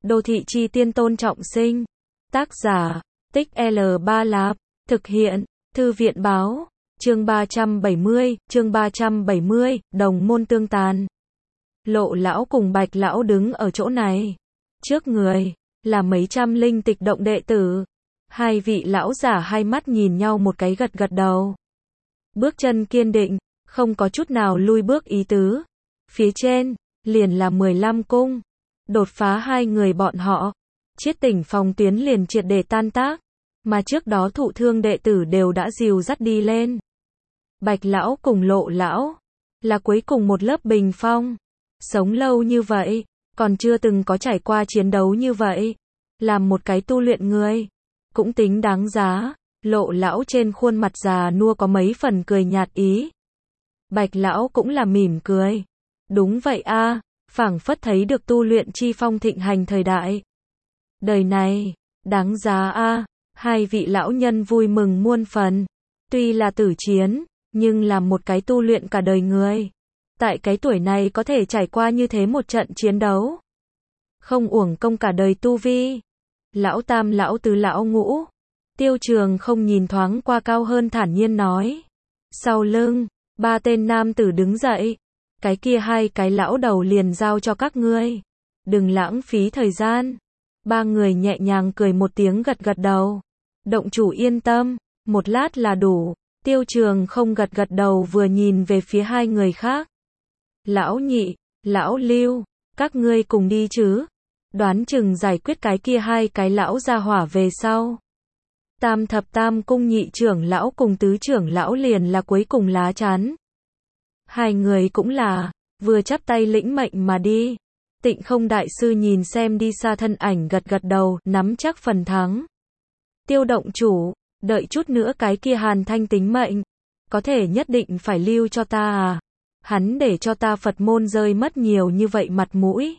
Đô thị chi tiên Tôn Trọng Sinh. Tác giả, Tích L3 Lạp. Thực hiện, Thư viện báo. Chương 370, đồng môn tương tàn. Lộ lão cùng Bạch lão đứng ở chỗ này. Trước người, là mấy trăm linh tịch động đệ tử. Hai vị lão giả hai mắt nhìn nhau một cái gật gật đầu. Bước chân kiên định, không có chút nào lui bước ý tứ. Phía trên, liền là 15 cung. Đột phá hai người bọn họ, Chiết Tỉnh phòng tuyến liền triệt để tan tác, mà trước đó thụ thương đệ tử đều đã dìu dắt đi lên. Bạch lão cùng Lộ lão, là cuối cùng một lớp bình phong. Sống lâu như vậy, còn chưa từng có trải qua chiến đấu như vậy. Làm một cái tu luyện người, cũng tính đáng giá. Lộ lão trên khuôn mặt già nua có mấy phần cười nhạt ý. Bạch lão cũng là mỉm cười. Đúng vậy a, phảng phất thấy được tu luyện chi phong thịnh hành thời đại. Đời này, đáng giá a. Hai vị lão nhân vui mừng muôn phần. Tuy là tử chiến, nhưng là một cái tu luyện cả đời người. Tại cái tuổi này có thể trải qua như thế một trận chiến đấu. Không uổng công cả đời tu vi. Lão tam, lão tứ, lão ngũ. Tiêu Trường không nhìn thoáng qua cao hơn thản nhiên nói. Sau lưng, ba tên nam tử đứng dậy. Cái kia hai cái lão đầu liền giao cho các ngươi. Đừng lãng phí thời gian. Ba người nhẹ nhàng cười một tiếng gật gật đầu. Động chủ yên tâm, một lát là đủ. Tiêu Trường không gật gật đầu vừa nhìn về phía hai người khác. Lão nhị, lão Lưu, các ngươi cùng đi chứ? Đoán chừng giải quyết cái kia hai cái lão gia hỏa về sau. Tam thập tam cung nhị trưởng lão cùng tứ trưởng lão liền là cuối cùng lá chắn. Hai người cũng là, vừa chắp tay lĩnh mệnh mà đi. Tịnh Không đại sư nhìn xem đi xa thân ảnh gật gật đầu, nắm chắc phần thắng. Tiêu động chủ, đợi chút nữa cái kia Hàn Thanh tính mệnh, có thể nhất định phải lưu cho ta à? Hắn để cho ta Phật môn rơi mất nhiều như vậy mặt mũi.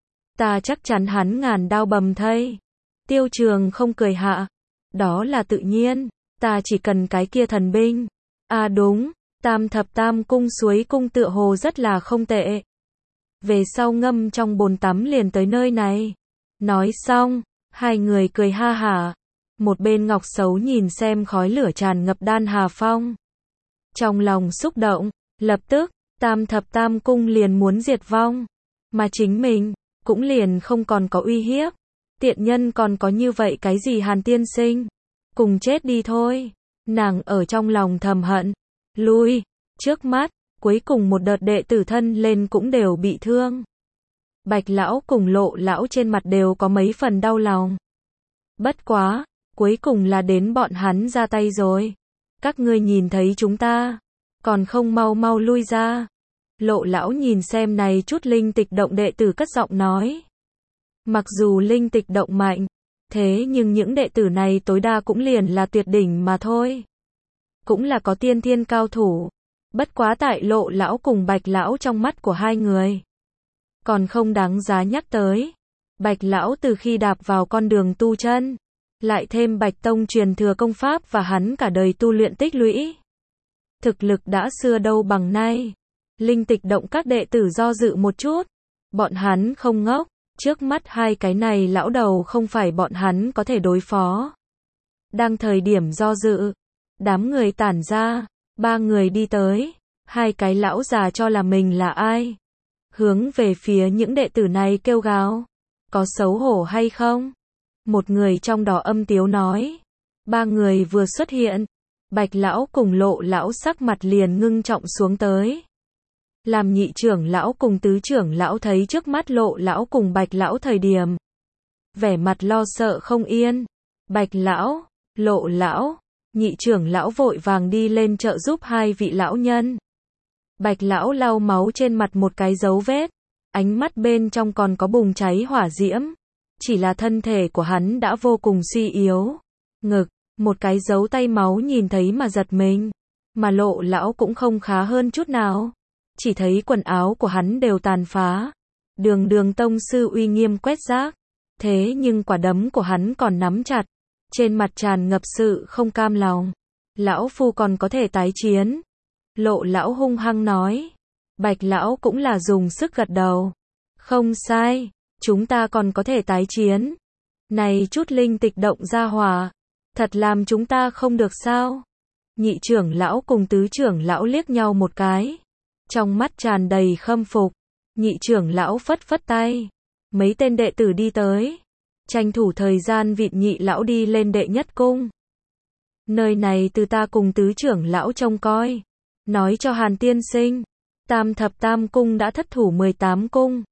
Ta chắc chắn hắn ngàn đao bầm thây. Tiêu Trường không cười hạ. Đó là tự nhiên, ta chỉ cần cái kia thần binh. À đúng, tam thập tam cung suối cung tựa hồ rất là không tệ. Về sau ngâm trong bồn tắm liền tới nơi này. Nói xong, hai người cười ha hả. Một bên Ngọc Xấu nhìn xem khói lửa tràn ngập Đan Hà Phong. Trong lòng xúc động, lập tức, tam thập tam cung liền muốn diệt vong. Mà chính mình, cũng liền không còn có uy hiếp. Tiện nhân còn có như vậy cái gì Hàn tiên sinh? Cùng chết đi thôi. Nàng ở trong lòng thầm hận. Lui, trước mắt, cuối cùng một đợt đệ tử thân lên cũng đều bị thương. Bạch lão cùng Lộ lão trên mặt đều có mấy phần đau lòng. Bất quá, cuối cùng là đến bọn hắn ra tay rồi. Các ngươi nhìn thấy chúng ta, còn không mau mau lui ra. Lộ lão nhìn xem này chút linh tịch động đệ tử cất giọng nói. Mặc dù linh tịch động mạnh, thế nhưng những đệ tử này tối đa cũng liền là tuyệt đỉnh mà thôi. Cũng là có tiên thiên cao thủ. Bất quá tại Lộ lão cùng Bạch lão trong mắt của hai người, còn không đáng giá nhắc tới. Bạch lão từ khi đạp vào con đường tu chân, lại thêm Bạch tông truyền thừa công pháp và hắn cả đời tu luyện tích lũy. Thực lực đã xưa đâu bằng nay. Linh tịch động các đệ tử do dự một chút. Bọn hắn không ngốc. Trước mắt hai cái này lão đầu không phải bọn hắn có thể đối phó. Đang thời điểm do dự, đám người tản ra, ba người đi tới, hai cái lão già cho là mình là ai. Hướng về phía những đệ tử này kêu gào. Có xấu hổ hay không? Một người trong đó âm tiếu nói. Ba người vừa xuất hiện, Bạch lão cùng Lộ lão sắc mặt liền ngưng trọng xuống tới. Làm nhị trưởng lão cùng tứ trưởng lão thấy trước mắt Lộ lão cùng Bạch lão thời điểm, vẻ mặt lo sợ không yên. Bạch lão, Lộ lão, nhị trưởng lão vội vàng đi lên trợ giúp hai vị lão nhân. Bạch lão lau máu trên mặt một cái dấu vết, ánh mắt bên trong còn có bùng cháy hỏa diễm. Chỉ là thân thể của hắn đã vô cùng suy yếu. Ngực, một cái dấu tay máu nhìn thấy mà giật mình. Mà Lộ lão cũng không khá hơn chút nào. Chỉ thấy quần áo của hắn đều tàn phá. Đường tông sư uy nghiêm quét rác. Thế nhưng quả đấm của hắn còn nắm chặt. Trên mặt tràn ngập sự không cam lòng. Lão phu còn có thể tái chiến. Lộ lão hung hăng nói. Bạch lão cũng là dùng sức gật đầu. Không sai. chúng ta còn có thể tái chiến. Này chút linh tịch động gia hỏa, thật làm chúng ta không được sao? Nhị trưởng lão cùng tứ trưởng lão liếc nhau một cái, trong mắt tràn đầy khâm phục. Nhị trưởng lão phất phất tay, mấy tên đệ tử đi tới, tranh thủ thời gian vịn nhị lão đi lên đệ nhất cung. Nơi này từ ta cùng tứ trưởng lão trông coi, nói cho Hàn tiên sinh, tam thập tam cung đã thất thủ 18 cung.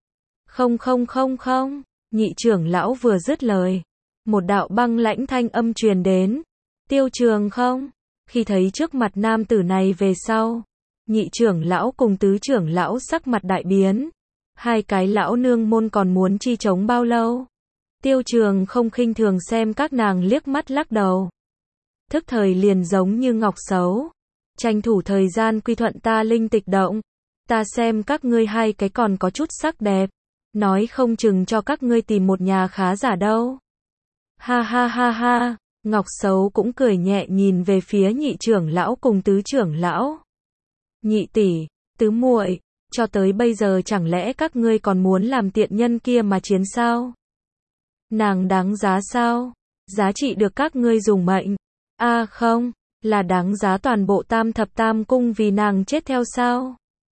Không, nhị trưởng lão vừa dứt lời, một đạo băng lãnh thanh âm truyền đến. Tiêu Trường không? Khi thấy trước mặt nam tử này về sau, nhị trưởng lão cùng tứ trưởng lão sắc mặt đại biến. Hai cái lão nương môn còn muốn chi chống bao lâu? Tiêu Trường không khinh thường xem các nàng liếc mắt lắc đầu. Thức thời liền giống như ngọc xấu, tranh thủ thời gian quy thuận ta linh tịch động. Ta xem các ngươi hai cái còn có chút sắc đẹp, nói không chừng cho các ngươi tìm một nhà khá giả đâu. Ha, Ngọc xấu cũng cười nhẹ nhìn về phía nhị trưởng lão cùng tứ trưởng lão. Nhị tỷ, tứ muội, cho tới bây giờ chẳng lẽ các ngươi còn muốn làm tiện nhân kia mà chiến sao? Nàng đáng giá sao? Giá trị được các ngươi dùng mệnh. Không, là đáng giá toàn bộ tam thập tam cung vì nàng chết theo sao?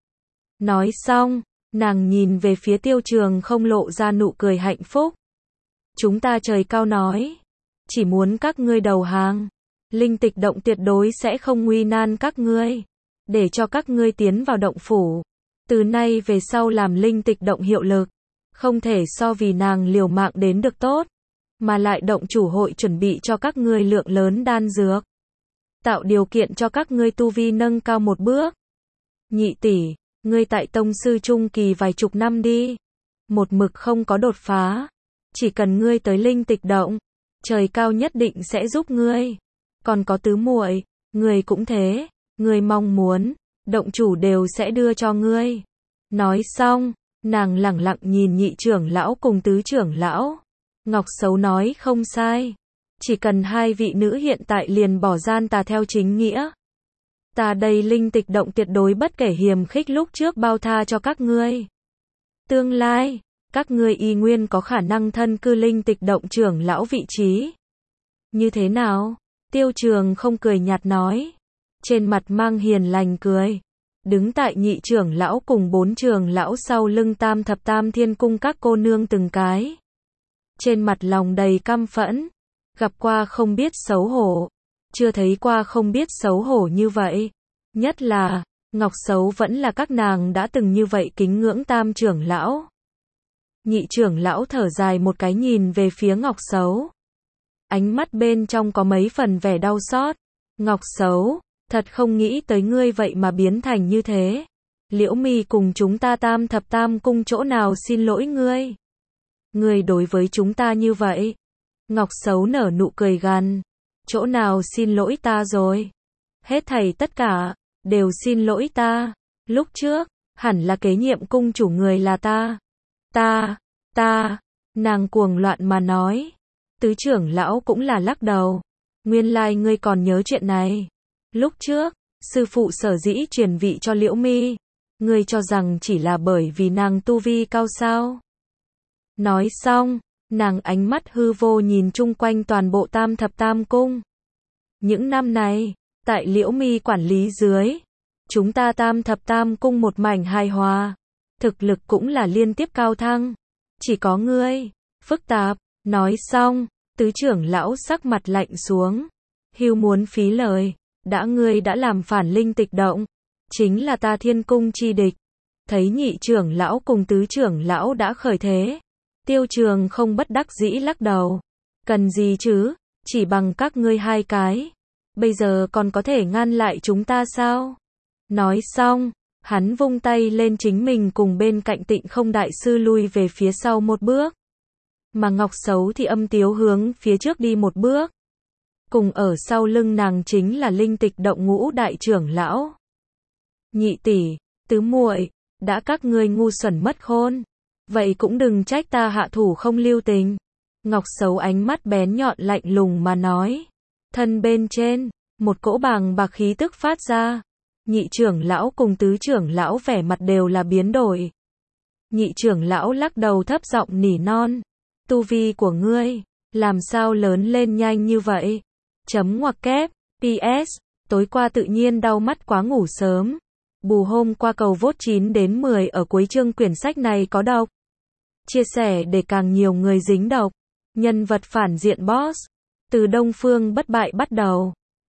Nói xong, nàng nhìn về phía Tiêu Trường không lộ ra nụ cười hạnh phúc. Chúng ta trời cao nói, chỉ muốn các ngươi đầu hàng, linh tịch động tuyệt đối sẽ không nguy nan các ngươi, để cho các ngươi tiến vào động phủ. Từ nay về sau làm linh tịch động hiệu lực, không thể so vì nàng liều mạng đến được tốt, mà lại động chủ hội chuẩn bị cho các ngươi lượng lớn đan dược, tạo điều kiện cho các ngươi tu vi nâng cao một bước. Nhị tỷ, ngươi tại tông sư trung kỳ vài chục năm đi, một mực không có đột phá, chỉ cần ngươi tới linh tịch động, trời cao nhất định sẽ giúp ngươi. Còn có tứ muội, ngươi cũng thế, ngươi mong muốn, động chủ đều sẽ đưa cho ngươi. Nói xong, nàng lẳng lặng nhìn nhị trưởng lão cùng tứ trưởng lão. Ngọc xấu nói không sai, chỉ cần hai vị nữ hiện tại liền bỏ gian tà theo chính nghĩa. Ta đây linh tịch động tuyệt đối bất kể hiềm khích lúc trước bao tha cho các ngươi. Tương lai, các ngươi y nguyên có khả năng thân cư linh tịch động trưởng lão vị trí. Như thế nào? Tiêu Trường không cười nhạt nói, trên mặt mang hiền lành cười. Đứng tại nhị trưởng lão cùng bốn trưởng lão sau lưng tam thập tam thiên cung các cô nương từng cái. Trên mặt lòng đầy căm phẫn, gặp qua không biết xấu hổ, chưa thấy qua không biết xấu hổ như vậy. Nhất là, Ngọc xấu vẫn là các nàng đã từng như vậy kính ngưỡng tam trưởng lão. Nhị trưởng lão thở dài một cái nhìn về phía Ngọc xấu. Ánh mắt bên trong có mấy phần vẻ đau xót. Ngọc xấu, thật không nghĩ tới ngươi vậy mà biến thành như thế. Liễu Mi cùng chúng ta tam thập tam cung chỗ nào xin lỗi ngươi? Ngươi đối với chúng ta như vậy. Ngọc xấu nở nụ cười gằn. Chỗ nào xin lỗi ta rồi? Hết thảy tất cả, đều xin lỗi ta. Lúc trước, hẳn là kế nhiệm cung chủ người là ta. Nàng cuồng loạn mà nói. Tứ trưởng lão cũng là lắc đầu. Nguyên lai ngươi còn nhớ chuyện này. Lúc trước, sư phụ sở dĩ truyền vị cho Liễu Mi, ngươi cho rằng chỉ là bởi vì nàng tu vi cao sao? Nói xong, nàng ánh mắt hư vô nhìn chung quanh toàn bộ tam thập tam cung. Những năm này, tại Liễu Mi quản lý dưới, chúng ta tam thập tam cung một mảnh hài hòa, thực lực cũng là liên tiếp cao thăng. Chỉ có ngươi, phức tạp. Nói xong, tứ trưởng lão sắc mặt lạnh xuống. Hưu muốn phí lời, ngươi đã làm phản linh tịch động, chính là ta thiên cung chi địch. Thấy nhị trưởng lão cùng tứ trưởng lão đã khởi thế, Tiêu Trường không bất đắc dĩ lắc đầu. Cần gì chứ, chỉ bằng các ngươi hai cái, bây giờ còn có thể ngăn lại chúng ta sao? Nói xong, hắn vung tay lên chính mình cùng bên cạnh Tịnh Không đại sư lui về phía sau một bước. Mà Ngọc xấu thì âm tiếu hướng phía trước đi một bước. Cùng ở sau lưng nàng chính là linh tịch động ngũ đại trưởng lão. Nhị tỷ, tứ muội, đã các ngươi ngu xuẩn mất khôn, vậy cũng đừng trách ta hạ thủ không lưu tình. Ngọc xấu ánh mắt bén nhọn lạnh lùng mà nói. Thân bên trên, một cỗ bàng bạc khí tức phát ra. Nhị trưởng lão cùng tứ trưởng lão vẻ mặt đều là biến đổi. Nhị trưởng lão lắc đầu thấp giọng nỉ non. Tu vi của ngươi, làm sao lớn lên nhanh như vậy? Chấm ngoặc kép. PS. Tối qua tự nhiên đau mắt quá ngủ sớm. Bù hôm qua cầu vote 9 đến 10 ở cuối chương quyển sách này có độc. Chia sẻ để càng nhiều người dính độc. Nhân vật phản diện boss. Từ Đông Phương bất bại bắt đầu.